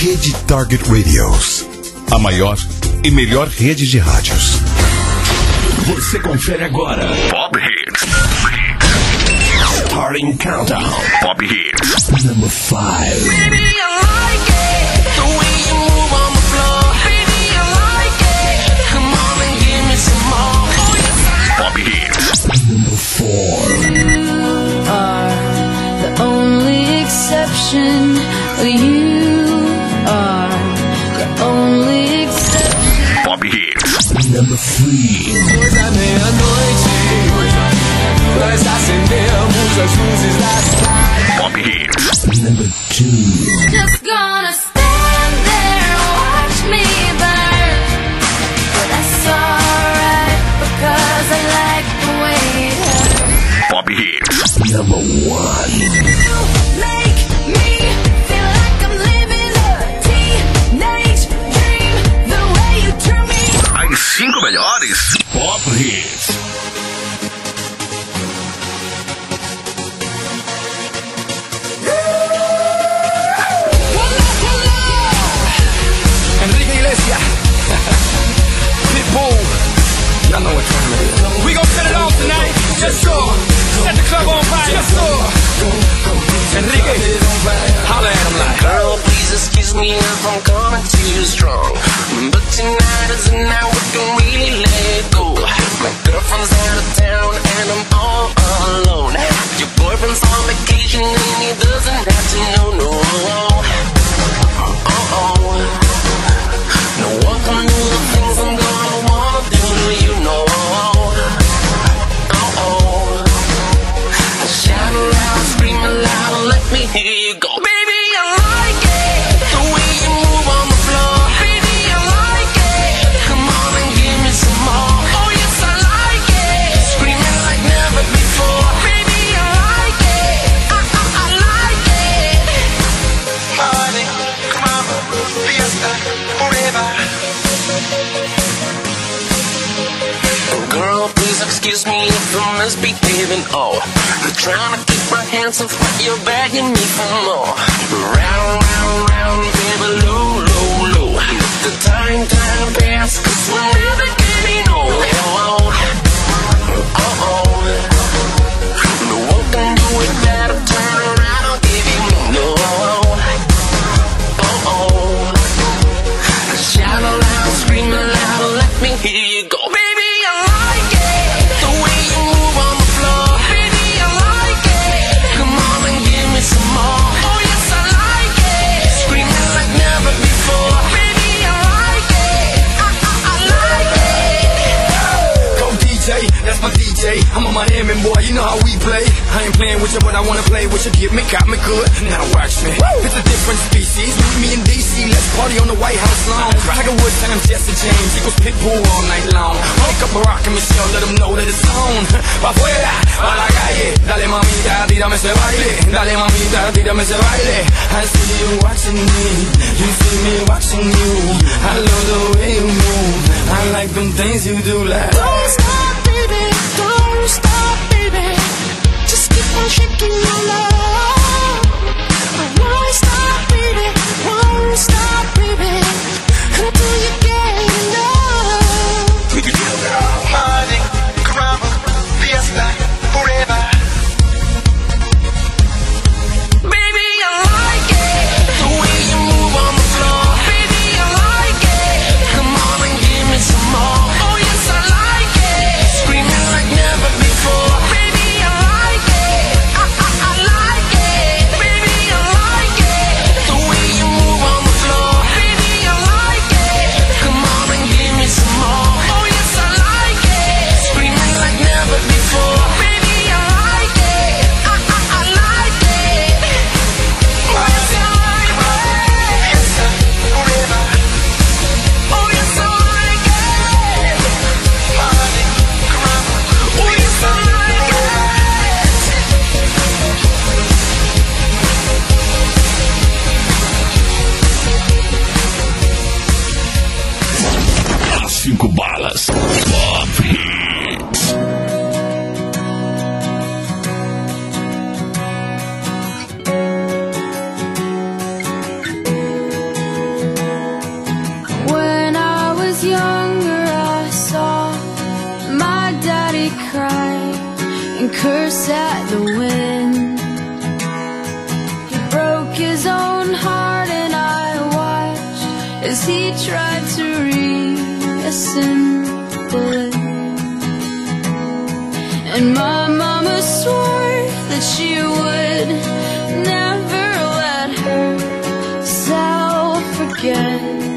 Rede Target Radios, a maior e melhor rede de rádios. Você confere agora Pop Hits. Starting Countdown. Pop Hits. Number 5. Baby, I like it, the way you move on the floor. Baby, I like it, come on and give me some more. Oh, yes, Pop Hits. Number 4. You are the only exception. You are the only exception. Pop Hits. Number 3. Depois da meia-noite, nós acendemos as luzes da cidade. Pop Hits. Number 2. Just gonna stand there and watch me burn. But that's alright because I like the way it hurts. Pop Hits. Number 1. You make me feel like I'm living a teenage dream. The way you turn me. As 5 melhores. Pop Hits. Enrique Iglesias. Pitbull. Y'all know what time it is. We gon' set it off tonight. Yes, sir. Set the club on fire. Yes, sir. Enrique. Holla at him like. girl, please excuse me if I'm coming too strong. But tonight is the night we can really let it go. My girlfriend's out of town and I'm all alone. Your boyfriend's on vacation and he doesn't have to know, no. No one can do the things I'm gonna wanna do to you, no. Shout aloud, scream aloud, let me hear you go. Baby, I like it, the way you move on the floor. Baby, I like it, come on and give me some more. Oh yes, I like it, screaming like never before. Baby, I like it, I like it. Party, come on, fiesta, forever. Girl, please excuse me if I'm misbehaving. Oh, I'm trying to keep my hands off, but you're begging me for more. Round, round, round, baby, low, low, low. Let the time pass, 'cause we're never getting old. No one can do it better. Turn around, I'll give you more. Shout aloud, scream aloud, let me hear you go. Baby, I like it, the way you move on the floor. Baby, I like it, come on and give me some more. Oh yes, I like it, screaming like never before. Baby, I like it, I like it. Go DJ, that's my DJ. I'm a Miami boy, you know how we play. I ain't playing with you, but I wanna play with you. Get me, got me good. Now watch me. It's a different species. Meet me in DC, let's party on the White House lawn. Tiger Woods times Jesse James equals Pitbull all night long. Wake up Barack and Michelle, let them know that it's on. Pa' afuera, pa' la calle. Dale mamita, tírame ese baile. Dale mamita, tírame ese baile. I see you watching me, you see me watching you. I love the way you move. I like them things you do like. Don't stop, baby. Don't stop, baby. Just keep on shaking your love. I won't stop, baby. Won't stop, baby. Until you get enough. Party, caramba, fiesta, forever. Baby, I like it, the way you move on the floor. Baby, I like it, come on and give me some more. Oh yes, I like it, screaming like never before. Baby, I like it, I curse at the wind. He broke his own heart and I watched as he tried to reassemble it. And my mama swore that she would never let herself forget.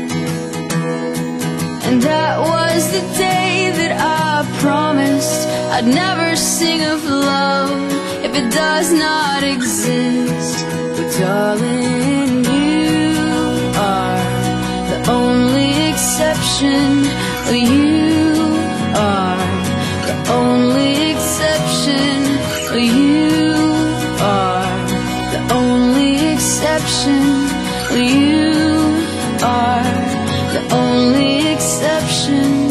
And that was the day that I promised I'd never sing of love if it does not exist. But darling, you are the only exception. You are the only exception. You are the only exception. You are the only exception.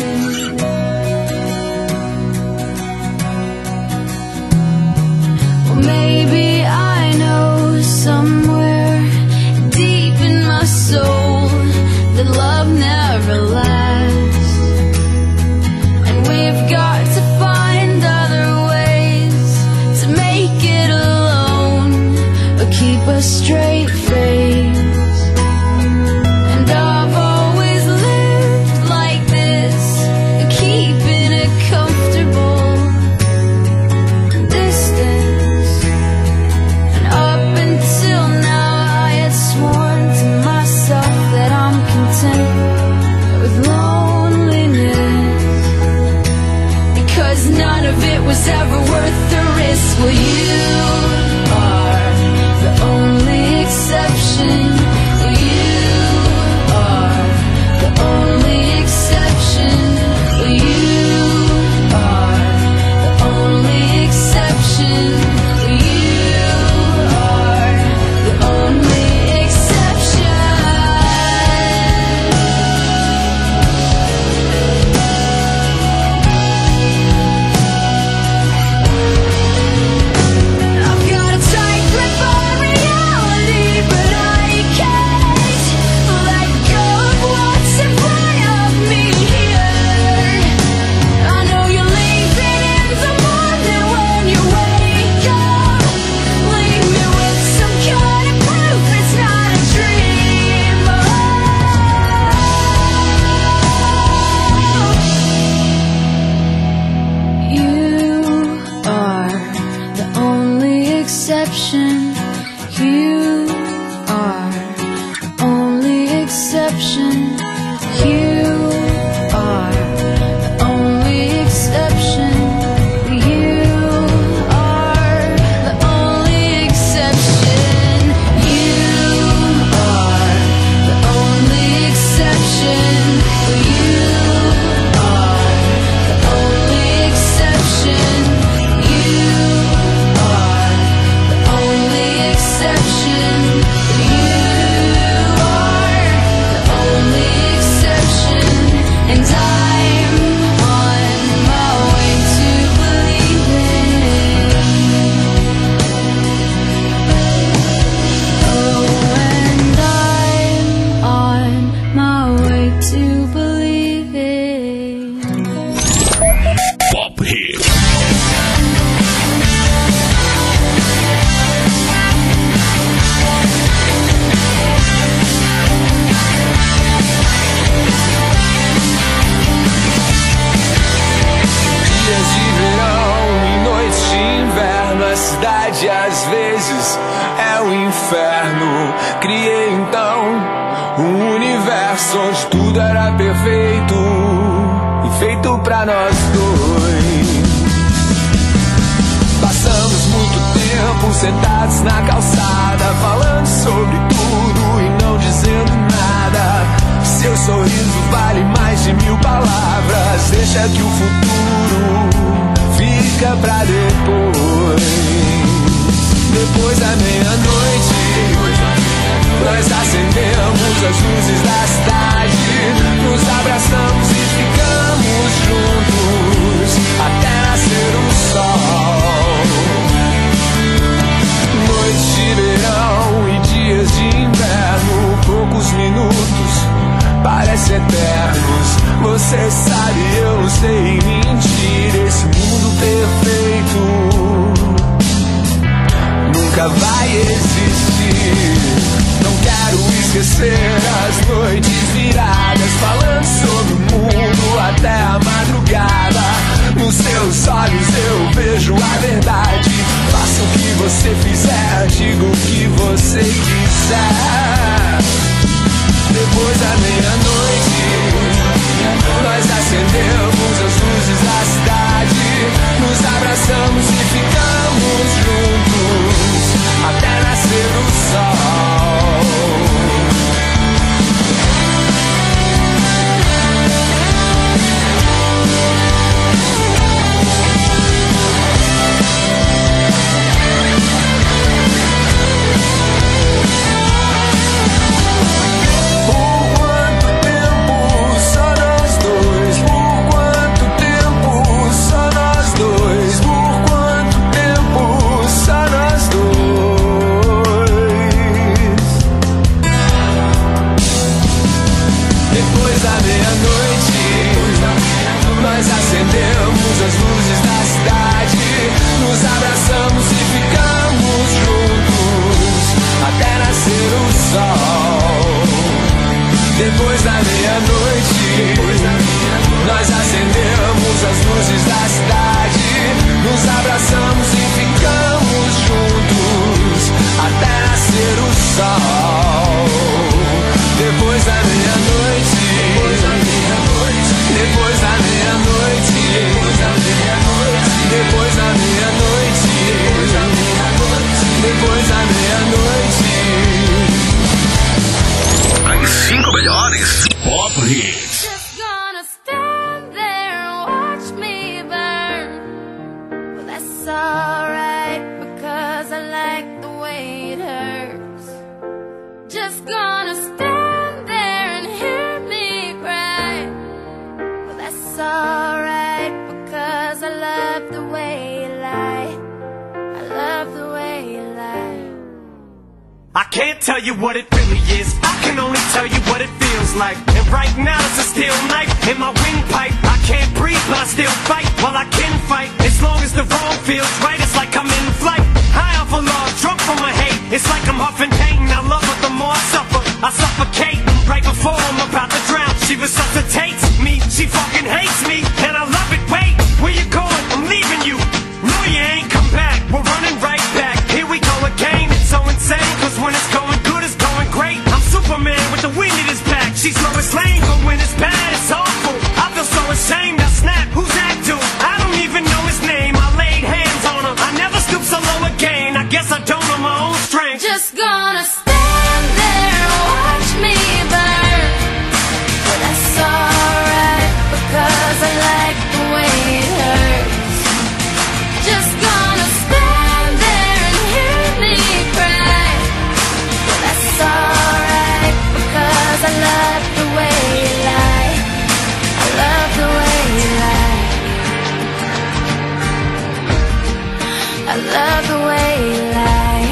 Well, maybe I know somewhere deep in my soul that love never lasts, and we've got to find other ways to make it alone or keep a straight face. And I've always lived like this, keeping a comfortable distance. And up until now I had sworn to myself that I'm content with loneliness, because none of it was ever worth the risk. Well, you are the only exception. You are the only exception. You are the only exception. You are the only exception. I've got a tight grip on reality, but I can't let go of what's in front of me here. I know you're leaving in the morning when you wake up. Leave me with some kind of proof it's not a dream. You are the only exception. You are the only exception. You are the only exception. You are the only exception. You are the only exception. You are the only exception. You are the only exception. You are the only exception. And I'm on my way to believing. Oh, and I'm on my way to believing. Pop Hits. Dias de verão e noites de inverno, a cidade às vezes é um inferno. Criei então um universo onde tudo era perfeito e feito pra nós dois. Passamos muito tempo sentados na calçada, falando sobre tudo e não dizendo nada. Seu sorriso vale mais de 1000 palavras. Deixa que o futuro fica pra depois. Depois da meia-noite, nós acendemos as luzes da cidade, nos abraçamos e ficamos juntos até nascer o sol. Noites de verão e dias de inverno, poucos minutos parecem eternos. Você sabe, eu não sei mentir. Esse mundo perfeito nunca vai existir. Não quero esquecer as noites viradas, falando sobre o mundo até a madrugada. Nos seus olhos eu vejo a verdade. Faça o que você fizer, diga o que você quiser. Depois da meia-noite, nós acendemos as luzes da cidade. Nos abraçamos e ficamos juntos até nascer o sol. Nós acendemos as luzes da cidade, nos abraçamos e ficamos juntos até nascer o sol. Depois da meia-noite, nós acendemos as luzes da cidade, nos abraçamos e ficamos juntos até nascer o sol. Depois da meia-noite, depois da meia-noite, depois da meia-noite, depois da meia-noite. As 5 melhores Pop Hits. Just gonna stand there and watch me burn. Well, that's alright because I like the way it hurts. Just gonna stand there and hear me cry. Well, that's alright because I love the way you lie. I love the way you lie. I can't tell you what it really is, I can only tell you what it feels like. And right now it's a steel knife in my windpipe. I can't breathe but I still fight, while I can fight. As long as the wrong feels right, it's like I'm in flight. High off of love, drunk from my hate, it's like I'm huffing pain. I love her, the more I suffer, I suffocate. Right before I'm about to drown, she resuscitates me. She fucking hates me, and I love it. Wait, where you going? I'm leaving you. No, you ain't come back, we're running right back. Here we go again, it's so insane. Cause when it's going good, it's going great. I'm Superman with the wind in his back. She's Lois Lane, but when it's bad, it's awful. I feel so ashamed, I snap, who's that dude? I don't even know his name, I laid hands on him. I never stoop so low again, I guess I don't know my own strength. Just gonna stand there and watch me burn. Well, that's alright because I like the way it hurts. Just gonna stand there and hear me cry. Well, that's alright because I love the way you lie. I love the way you lie. I love the way you lie.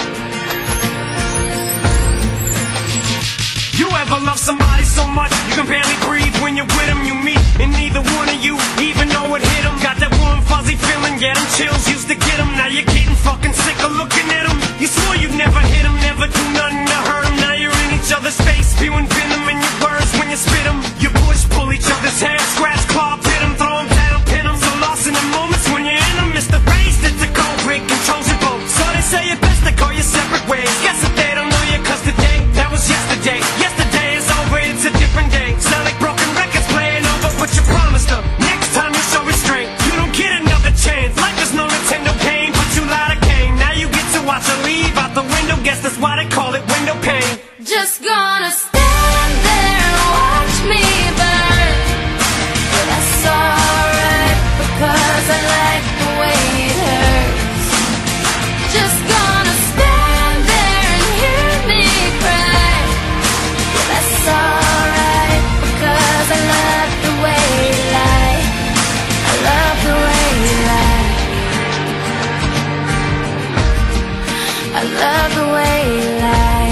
You ever love somebody so much you can barely breathe? When you're with them you meet, and neither one of you even know it hit them. Got that warm fuzzy feeling, yeah, them chills used to get them. Now you're getting fucking sick of looking at them. You swore you'd never hit them, never do nothing to hurt them. Now you're in each other's face, spewing venom in your words when you spit them. You push, pull each other's hair, scratch, claw, pit them, throw them down, pin them. So lost in the moments when you're in them, it's the race that's the cold break controls your boat. So they say it best to go your separate ways. Guess that they don't know you cause today, that was yesterday. Yesterday is over, it's a different day. Sound like broken records playing over, but you promised them next time you show restraint, you don't get another chance. Life is no Nintendo game, but you lied again. Now you get to watch her leave out the window, guess that's why they call it window pane. Just gonna stand there and watch me burn. Well, that's alright because I like the way it hurts. Just gonna stand there and hear me cry. Well, that's alright because I love the way you lie. I love the way you lie. I love the way you lie.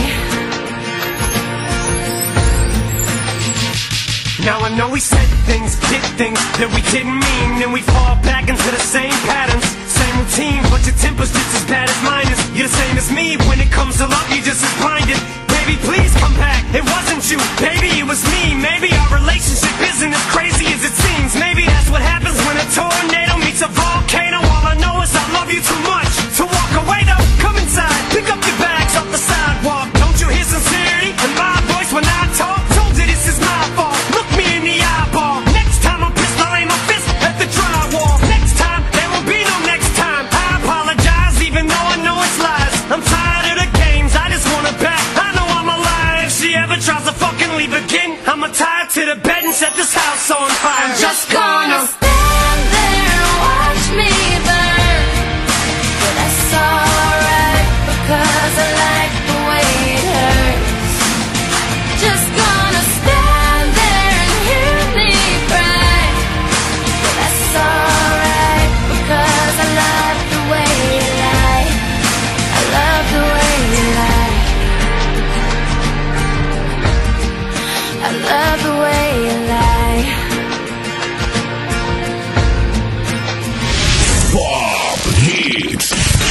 Now I know we said things, did things that we didn't mean, and we fall back into the same patterns, same routine, but your temper's just as bad as mine is. You're the same as me. When it comes to love, you just as blinded. Baby, please come back. It wasn't you, baby, it was me. Maybe our relationship isn't as crazy as it seems. Maybe that's what happens when a tornado meets a volcano. All I know is I love you too much to walk away though. Come inside, pick up your bags off the sidewalk. Don't you hear sincerity in my voice when I talk? Told you this is my fault. Look me in the eyeball. Next time I'm pissed, I'll aim my fist at the drywall. Next time, there will be no next time. I apologize even though I know it's lies. I'm tired of the games, I just want her back. I know I'm alive. If she ever tries to fucking leave again, I'ma tie her to the bed and set this house on fire. I'm just gonna stand there and watch me burn. But that's alright, because I like the way it hurts. Just gonna stand there and hear me cry. But that's alright, because I love the way you lie. I love the way you lie. I love the way you lie. Pop Hits.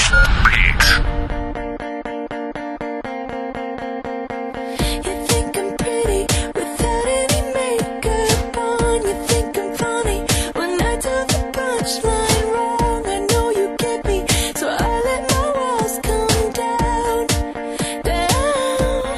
You think I'm pretty without any makeup on. You think I'm funny when I tell the punchline wrong. I know you get me, so I let my walls come down, down.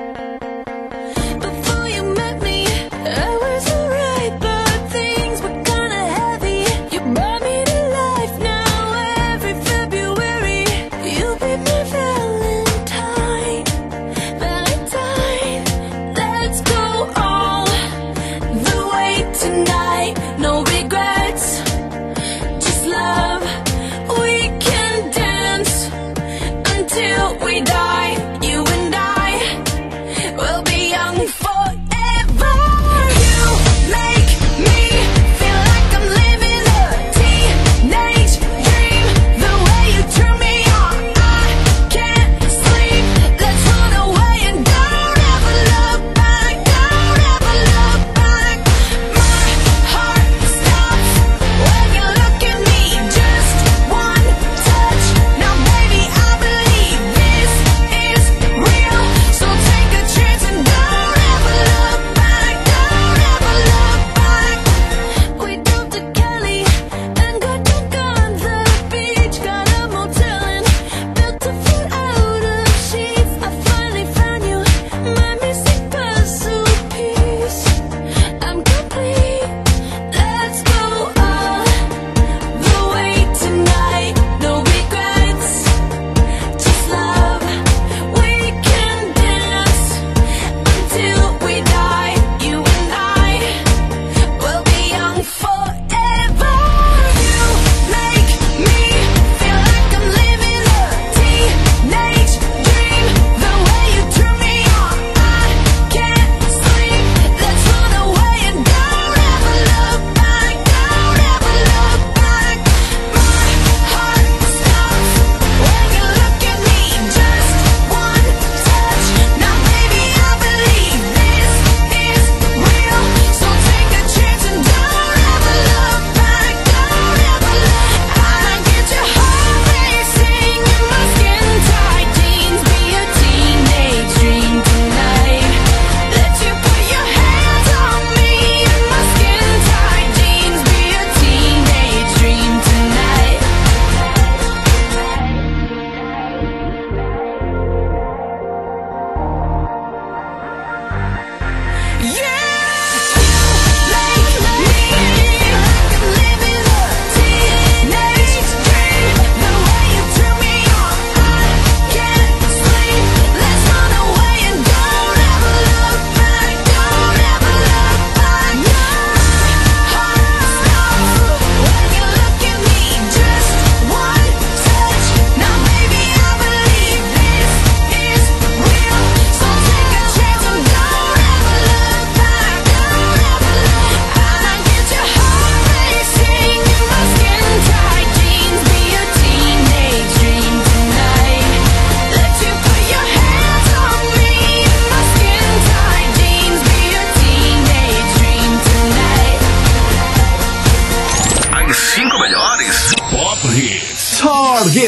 Before you met me, I was alright, but things were kinda heavy. You brought me to life now. Every February, you be my Valentine, Valentine. Let's go all the way tonight. No regrets, just love. We can dance until we die. You and I will be young forever. You make me feel like I'm living a teenage dream. The way you turn me on, I can't sleep. Let's run away and don't ever look back. Don't ever look back. My heart stops when you look at me. Just one touch, now baby I believe this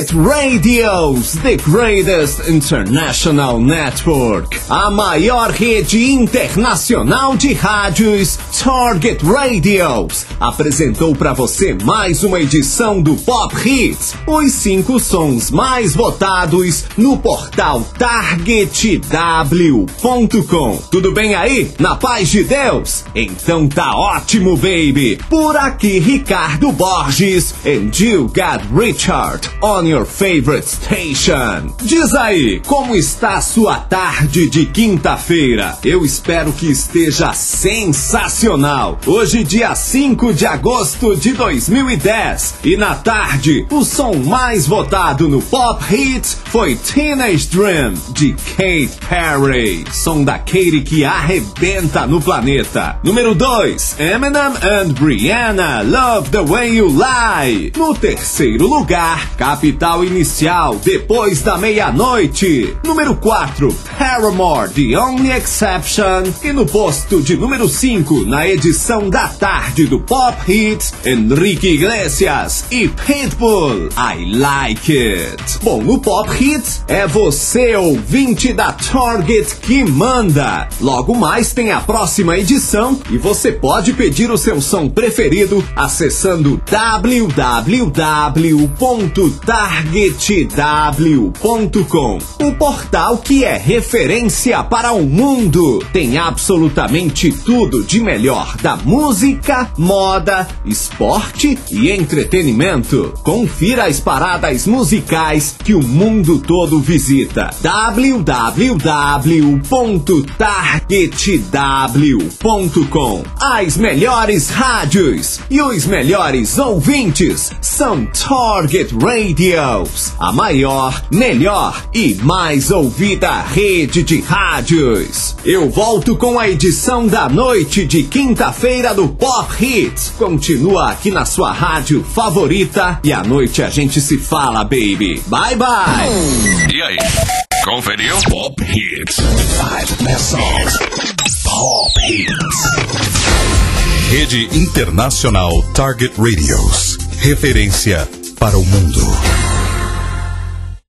Target Radios, the greatest international network. A maior rede internacional de rádios, Target Radios, apresentou para você mais uma edição do Pop Hits, os 5 sons mais votados no portal TargetW.com. Tudo bem aí? Na paz de Deus? Então tá ótimo, baby! Por aqui, Ricardo Borges, and you got Richard on your favorite station. Diz aí, como está a sua tarde de quinta-feira? Eu espero que esteja sensacional. Hoje, dia 5 de agosto de 2010. E na tarde, o som mais votado no Pop Hits foi Teenage Dream, de Katy Perry. Som da Katy que arrebenta no planeta. Número 2, Eminem and Rihanna, Love the Way You Lie. No terceiro lugar, Capital Inicial, Depois da Meia-Noite. Número 4, Paramore, The Only Exception. E no posto de número 5, na edição da tarde do Pop Hits, Enrique Iglesias e Pitbull, I Like It. Bom, no Pop Hits, é você, ouvinte da Target, que manda. Logo mais tem a próxima edição e você pode pedir o seu som preferido acessando www.targetw.com, um portal que é referência para o mundo. Tem absolutamente tudo de melhor da música, moda, esporte e entretenimento. Confira as paradas musicais que o mundo todo visita. www.targetw.com. As melhores rádios e os melhores ouvintes são Target Radios, a maior, melhor e mais ouvida rede de rádios. Eu volto com a edição da noite de quinta-feira do Pop Hits. Continua aqui na sua rádio favorita e à noite a gente se fala, baby. Bye, bye! E aí, conferiu? Pop Hits. 5 best songs. Pop Hits. Rede Internacional Target Radios. Referência para o mundo.